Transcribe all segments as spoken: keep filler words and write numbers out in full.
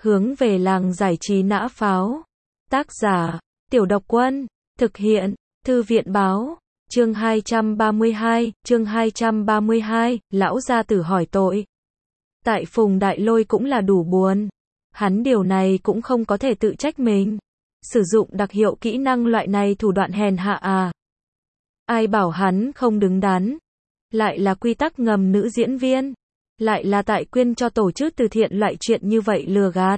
Hướng về làng giải trí nã pháo. Tác giả, Tiểu Độc Quân. Thực hiện, Thư viện báo. Chương hai trăm ba mươi hai, chương hai trăm ba mươi hai, lão gia tử hỏi tội. Tại Phùng Đại Lôi cũng là đủ buồn. Hắn điều này cũng không có thể tự trách mình. Sử dụng đặc hiệu kỹ năng loại này thủ đoạn hèn hạ à. Ai bảo hắn không đứng đắn. Lại là quy tắc ngầm nữ diễn viên. Lại là tại quyên cho tổ chức từ thiện loại chuyện như vậy lừa gạt.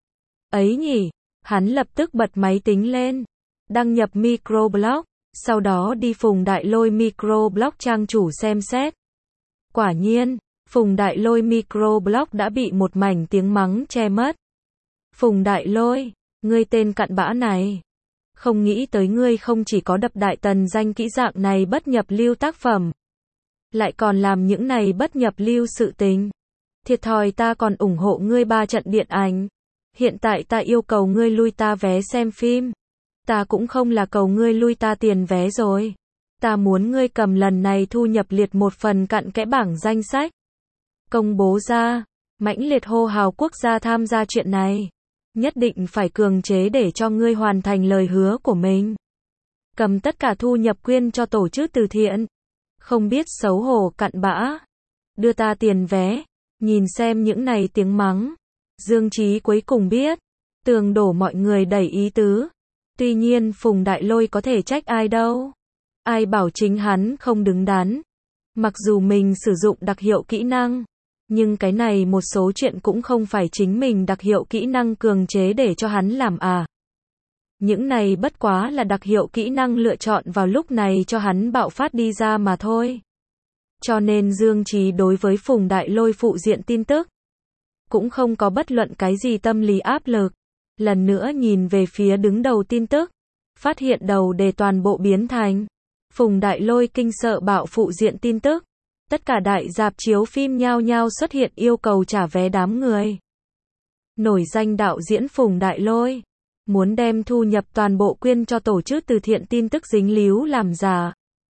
Ấy nhỉ, hắn lập tức bật máy tính lên. Đăng nhập microblog. Sau đó đi Phùng Đại Lôi microblog trang chủ xem xét. Quả nhiên, Phùng Đại Lôi microblog đã bị một mảnh tiếng mắng che mất. Phùng Đại Lôi, ngươi tên cặn bã này. Không nghĩ tới ngươi không chỉ có đập đại tần danh kỹ dạng này bất nhập lưu tác phẩm. Lại còn làm những này bất nhập lưu sự tình. Thiệt thòi ta còn ủng hộ ngươi ba trận điện ảnh. Hiện tại ta yêu cầu ngươi lui ta vé xem phim. Ta cũng không là cầu ngươi lui ta tiền vé rồi. Ta muốn ngươi cầm lần này thu nhập liệt một phần cặn kẽ bảng danh sách. Công bố ra, mãnh liệt hô hào quốc gia tham gia chuyện này. Nhất định phải cường chế để cho ngươi hoàn thành lời hứa của mình. Cầm tất cả thu nhập quyên cho tổ chức từ thiện. Không biết xấu hổ cặn bã. Đưa ta tiền vé. Nhìn xem những này tiếng mắng. Dương Chí cuối cùng biết. Tường đổ mọi người đẩy ý tứ. Tuy nhiên Phùng Đại Lôi có thể trách ai đâu. Ai bảo chính hắn không đứng đắn. Mặc dù mình sử dụng đặc hiệu kỹ năng. Nhưng cái này một số chuyện cũng không phải chính mình đặc hiệu kỹ năng cường chế để cho hắn làm à. Những này bất quá là đặc hiệu kỹ năng lựa chọn vào lúc này cho hắn bạo phát đi ra mà thôi. Cho nên Dương Chí đối với Phùng Đại Lôi phụ diện tin tức. Cũng không có bất luận cái gì tâm lý áp lực. Lần nữa nhìn về phía đứng đầu tin tức. Phát hiện đầu đề toàn bộ biến thành. Phùng Đại Lôi kinh sợ bạo phụ diện tin tức. Tất cả đại rạp chiếu phim nhao nhao xuất hiện yêu cầu trả vé đám người. Nổi danh đạo diễn Phùng Đại Lôi. Muốn đem thu nhập toàn bộ quyên cho tổ chức từ thiện tin tức dính líu làm giả.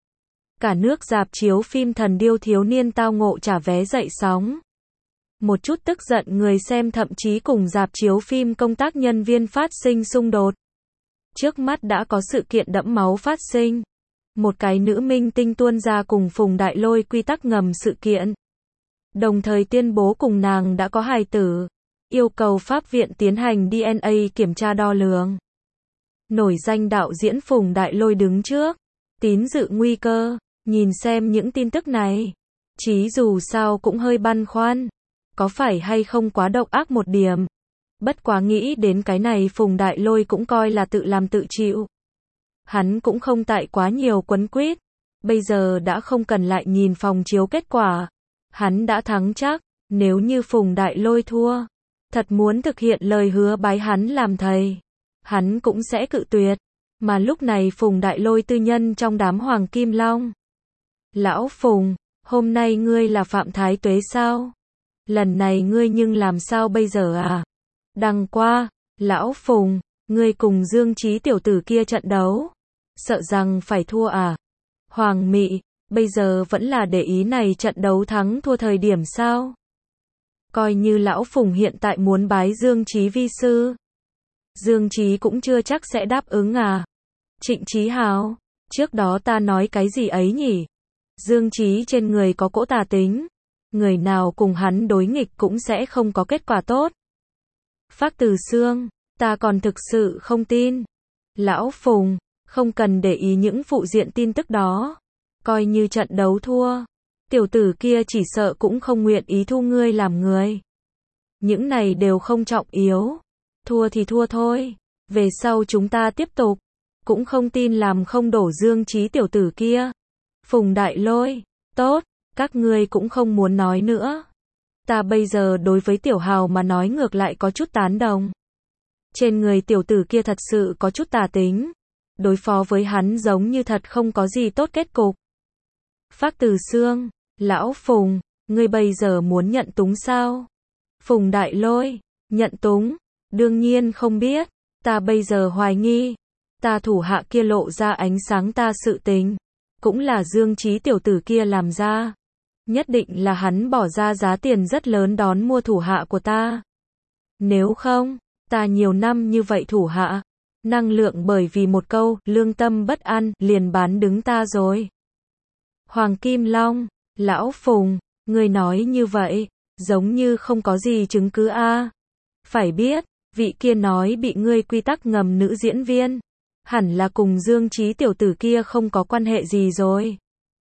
Cả nước rạp chiếu phim Thần Điêu thiếu niên tao ngộ trả vé dậy sóng. Một chút tức giận người xem thậm chí cùng rạp chiếu phim công tác nhân viên phát sinh xung đột. Trước mắt đã có sự kiện đẫm máu phát sinh. Một cái nữ minh tinh tuôn ra cùng Phùng Đại Lôi quy tắc ngầm sự kiện. Đồng thời tuyên bố cùng nàng đã có hài tử. Yêu cầu pháp viện tiến hành đê en a kiểm tra đo lường. Nổi danh đạo diễn Phùng Đại Lôi đứng trước. Tín dự nguy cơ. Nhìn xem những tin tức này. Chí dù sao cũng hơi băn khoăn. Có phải hay không quá độc ác một điểm. Bất quá nghĩ đến cái này Phùng Đại Lôi cũng coi là tự làm tự chịu. Hắn cũng không tại quá nhiều quấn quýt. Bây giờ đã không cần lại nhìn phòng chiếu kết quả. Hắn đã thắng chắc. Nếu như Phùng Đại Lôi thua. Thật muốn thực hiện lời hứa bái hắn làm thầy. Hắn cũng sẽ cự tuyệt. Mà lúc này Phùng Đại Lôi tư nhân trong đám Hoàng Kim Long. Lão Phùng, hôm nay ngươi là Phạm Thái Tuế sao? Lần này ngươi nhưng làm sao bây giờ à? Đằng qua, Lão Phùng, ngươi cùng Dương Chí tiểu tử kia trận đấu. Sợ rằng phải thua à? Hoàng Mị, bây giờ vẫn là để ý này trận đấu thắng thua thời điểm sao? Coi như Lão Phùng hiện tại muốn bái Dương Chí vi sư. Dương Chí cũng chưa chắc sẽ đáp ứng à? Trịnh Chí Hào, trước đó ta nói cái gì ấy nhỉ? Dương Chí trên người có cỗ tà tính. Người nào cùng hắn đối nghịch cũng sẽ không có kết quả tốt. Phác Từ Xương, ta còn thực sự không tin. Lão Phùng, không cần để ý những phụ diện tin tức đó. Coi như trận đấu thua. Tiểu tử kia chỉ sợ cũng không nguyện ý thu ngươi làm người. Những này đều không trọng yếu. Thua thì thua thôi. Về sau chúng ta tiếp tục. Cũng không tin làm không đổ Dương Chí tiểu tử kia. Phùng Đại Lôi, tốt, các ngươi cũng không muốn nói nữa. Ta bây giờ đối với Tiểu Hào mà nói ngược lại có chút tán đồng. Trên người tiểu tử kia thật sự có chút tà tính. Đối phó với hắn giống như thật không có gì tốt kết cục. Phác Từ Xương, Lão Phùng, ngươi bây giờ muốn nhận túng sao? Phùng Đại Lôi, nhận túng, đương nhiên không biết. Ta bây giờ hoài nghi. Ta thủ hạ kia lộ ra ánh sáng ta sự tình. Cũng là Dương Chí tiểu tử kia làm ra. Nhất định là hắn bỏ ra giá tiền rất lớn đón mua thủ hạ của ta. Nếu không, ta nhiều năm như vậy thủ hạ, năng lượng bởi vì một câu, lương tâm bất an, liền bán đứng ta rồi. Hoàng Kim Long, lão Phùng, ngươi nói như vậy, giống như không có gì chứng cứ a. Phải biết, vị kia nói bị ngươi quy tắc ngầm nữ diễn viên, hẳn là cùng Dương Chí tiểu tử kia không có quan hệ gì rồi.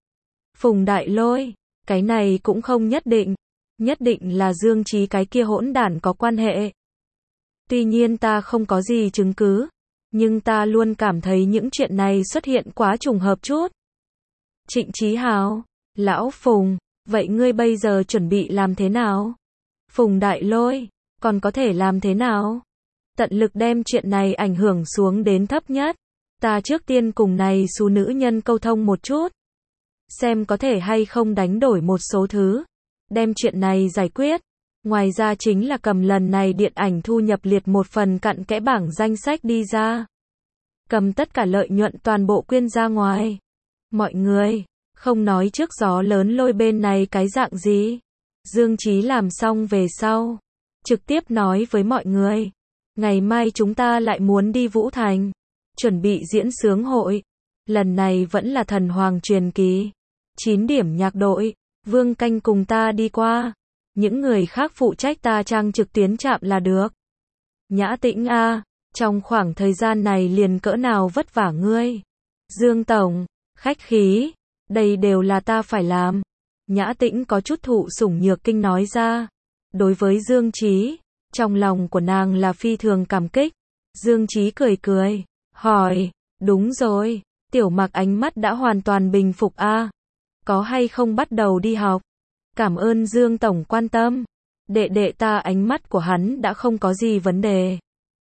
Phùng Đại Lôi, cái này cũng không nhất định, nhất định là Dương Chí cái kia hỗn đản có quan hệ. Tuy nhiên ta không có gì chứng cứ, nhưng ta luôn cảm thấy những chuyện này xuất hiện quá trùng hợp chút. Trịnh Chí Hào, lão Phùng, vậy ngươi bây giờ chuẩn bị làm thế nào? Phùng Đại Lôi, còn có thể làm thế nào? Tận lực đem chuyện này ảnh hưởng xuống đến thấp nhất. Ta trước tiên cùng này số nữ nhân câu thông một chút. Xem có thể hay không đánh đổi một số thứ. Đem chuyện này giải quyết. Ngoài ra chính là cầm lần này điện ảnh thu nhập liệt một phần cặn kẽ bảng danh sách đi ra. Cầm tất cả lợi nhuận toàn bộ quyên ra ngoài. Mọi người, không nói trước gió lớn lôi bên này cái dạng gì. Dương Chí làm xong về sau. Trực tiếp nói với mọi người. Ngày mai chúng ta lại muốn đi Vũ Thành. Chuẩn bị diễn sướng hội. Lần này vẫn là thần hoàng truyền kỳ. chín điểm nhạc đội. Vương Canh cùng ta đi qua. Những người khác phụ trách ta trang trực tuyến chạm là được. Nhã Tĩnh a, trong khoảng thời gian này liền cỡ nào vất vả ngươi. Dương Tổng, khách khí. Đây đều là ta phải làm. Nhã Tĩnh có chút thụ sủng nhược kinh nói ra. Đối với Dương Chí, trong lòng của nàng là phi thường cảm kích. Dương Chí cười cười, hỏi, đúng rồi, Tiểu Mặc ánh mắt đã hoàn toàn bình phục a, có hay không bắt đầu đi học? Cảm ơn Dương Tổng quan tâm. Đệ đệ ta ánh mắt của hắn đã không có gì vấn đề.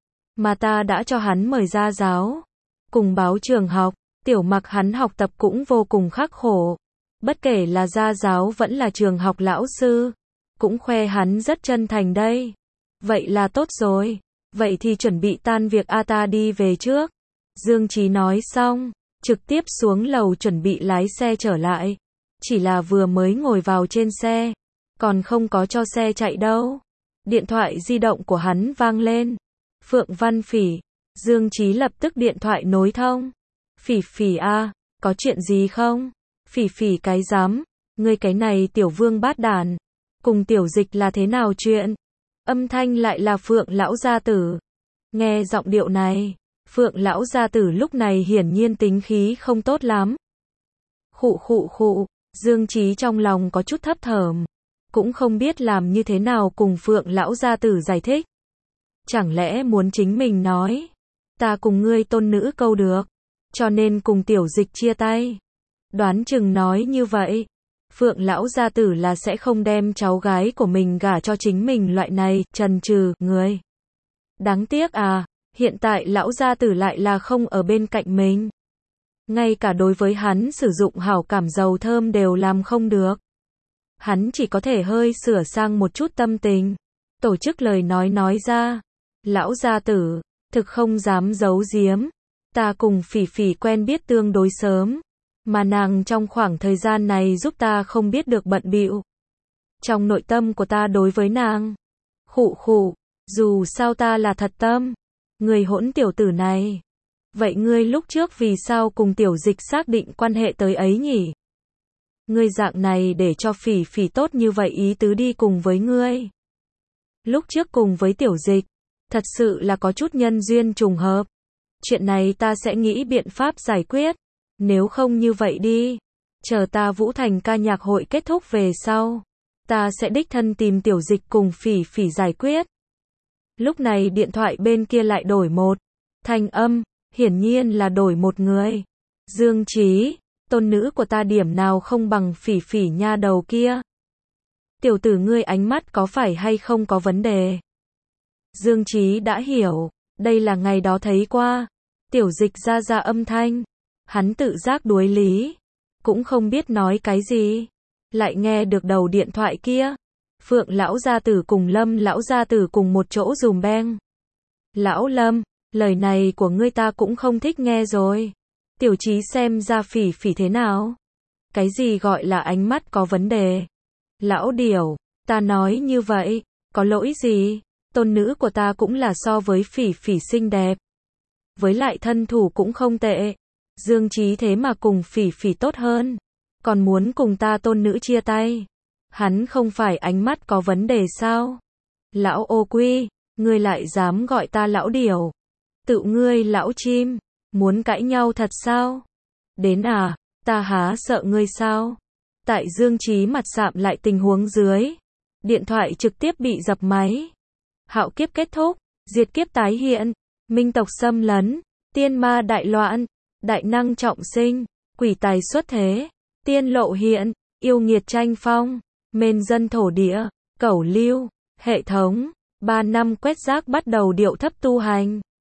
Mà ta đã cho hắn mời ra giáo. Cùng báo trường học, Tiểu Mặc hắn học tập cũng vô cùng khắc khổ. Bất kể là gia giáo vẫn là trường học lão sư. Cũng khoe hắn rất chân thành đây. Vậy là tốt rồi. Vậy thì chuẩn bị tan việc a ta đi về trước. Dương Chí nói xong, trực tiếp xuống lầu chuẩn bị lái xe trở lại. Chỉ là vừa mới ngồi vào trên xe, còn không có cho xe chạy đâu. Điện thoại di động của hắn vang lên. Phượng Văn Phỉ. Dương Chí lập tức điện thoại nối thông. Phỉ Phỉ a, có chuyện gì không? Phỉ Phỉ cái dám, ngươi cái này tiểu vương bát đàn. Cùng Tiểu Dịch là thế nào chuyện? Âm thanh lại là Phượng lão gia tử. Nghe giọng điệu này, Phượng lão gia tử lúc này hiển nhiên tính khí không tốt lắm. Khụ khụ khụ, Dương Chí trong lòng có chút thấp thởm, cũng không biết làm như thế nào cùng Phượng lão gia tử giải thích. Chẳng lẽ muốn chính mình nói, ta cùng ngươi tôn nữ câu được, cho nên cùng Tiểu Dịch chia tay. Đoán chừng nói như vậy, Phượng lão gia tử là sẽ không đem cháu gái của mình gả cho chính mình loại này, trần trừ, người. Đáng tiếc à, hiện tại lão gia tử lại là không ở bên cạnh mình. Ngay cả đối với hắn sử dụng hảo cảm dầu thơm đều làm không được. Hắn chỉ có thể hơi sửa sang một chút tâm tình. Tổ chức lời nói nói ra. Lão gia tử, thực không dám giấu giếm. Ta cùng Phỉ Phỉ quen biết tương đối sớm. Mà nàng trong khoảng thời gian này giúp ta không biết được bận bịu. Trong nội tâm của ta đối với nàng. Khụ khụ, dù sao ta là thật tâm. Người hỗn tiểu tử này. Vậy ngươi lúc trước vì sao cùng Tiểu Dịch xác định quan hệ tới ấy nhỉ? Ngươi dạng này để cho Phỉ Phỉ tốt như vậy ý tứ đi cùng với ngươi. Lúc trước cùng với Tiểu Dịch, thật sự là có chút nhân duyên trùng hợp. Chuyện này ta sẽ nghĩ biện pháp giải quyết. Nếu không như vậy đi, chờ ta Vũ Thành ca nhạc hội kết thúc về sau, ta sẽ đích thân tìm Tiểu Dịch cùng Phỉ Phỉ giải quyết. Lúc này điện thoại bên kia lại đổi một thanh âm, hiển nhiên là đổi một người. Dương Chí, tôn nữ của ta điểm nào không bằng Phỉ Phỉ nha đầu kia. Tiểu tử ngươi ánh mắt có phải hay không có vấn đề? Dương Chí đã hiểu, đây là ngày đó thấy qua. Tiểu Dịch ra ra âm thanh. Hắn tự giác đuối lý, cũng không biết nói cái gì, lại nghe được đầu điện thoại kia. Phượng lão gia tử cùng Lâm lão gia tử cùng một chỗ dùm beng. Lão Lâm, lời này của ngươi ta cũng không thích nghe rồi. Tiểu Chí xem ra Phỉ Phỉ thế nào? Cái gì gọi là ánh mắt có vấn đề? Lão Điểu, ta nói như vậy, có lỗi gì? tôn nữ của ta cũng là so với Phỉ Phỉ xinh đẹp. Với lại thân thủ cũng không tệ. Dương Chí thế mà cùng Phỉ Phỉ tốt hơn. Còn muốn cùng ta tôn nữ chia tay. Hắn không phải ánh mắt có vấn đề sao? Lão ô quy, ngươi lại dám gọi ta lão điểu. Tự ngươi lão chim, muốn cãi nhau thật sao? Đến à, ta há sợ ngươi sao? Tại Dương Chí mặt sạm lại tình huống dưới. Điện thoại trực tiếp bị dập máy. Hạo kiếp kết thúc, diệt kiếp tái hiện, minh tộc xâm lấn, tiên ma đại loạn, đại năng trọng sinh, quỷ tài xuất thế, tiên lộ hiện, yêu nghiệt tranh phong, mên dân thổ địa, cẩu lưu, hệ thống, ba năm quét rác bắt đầu điệu thấp tu hành.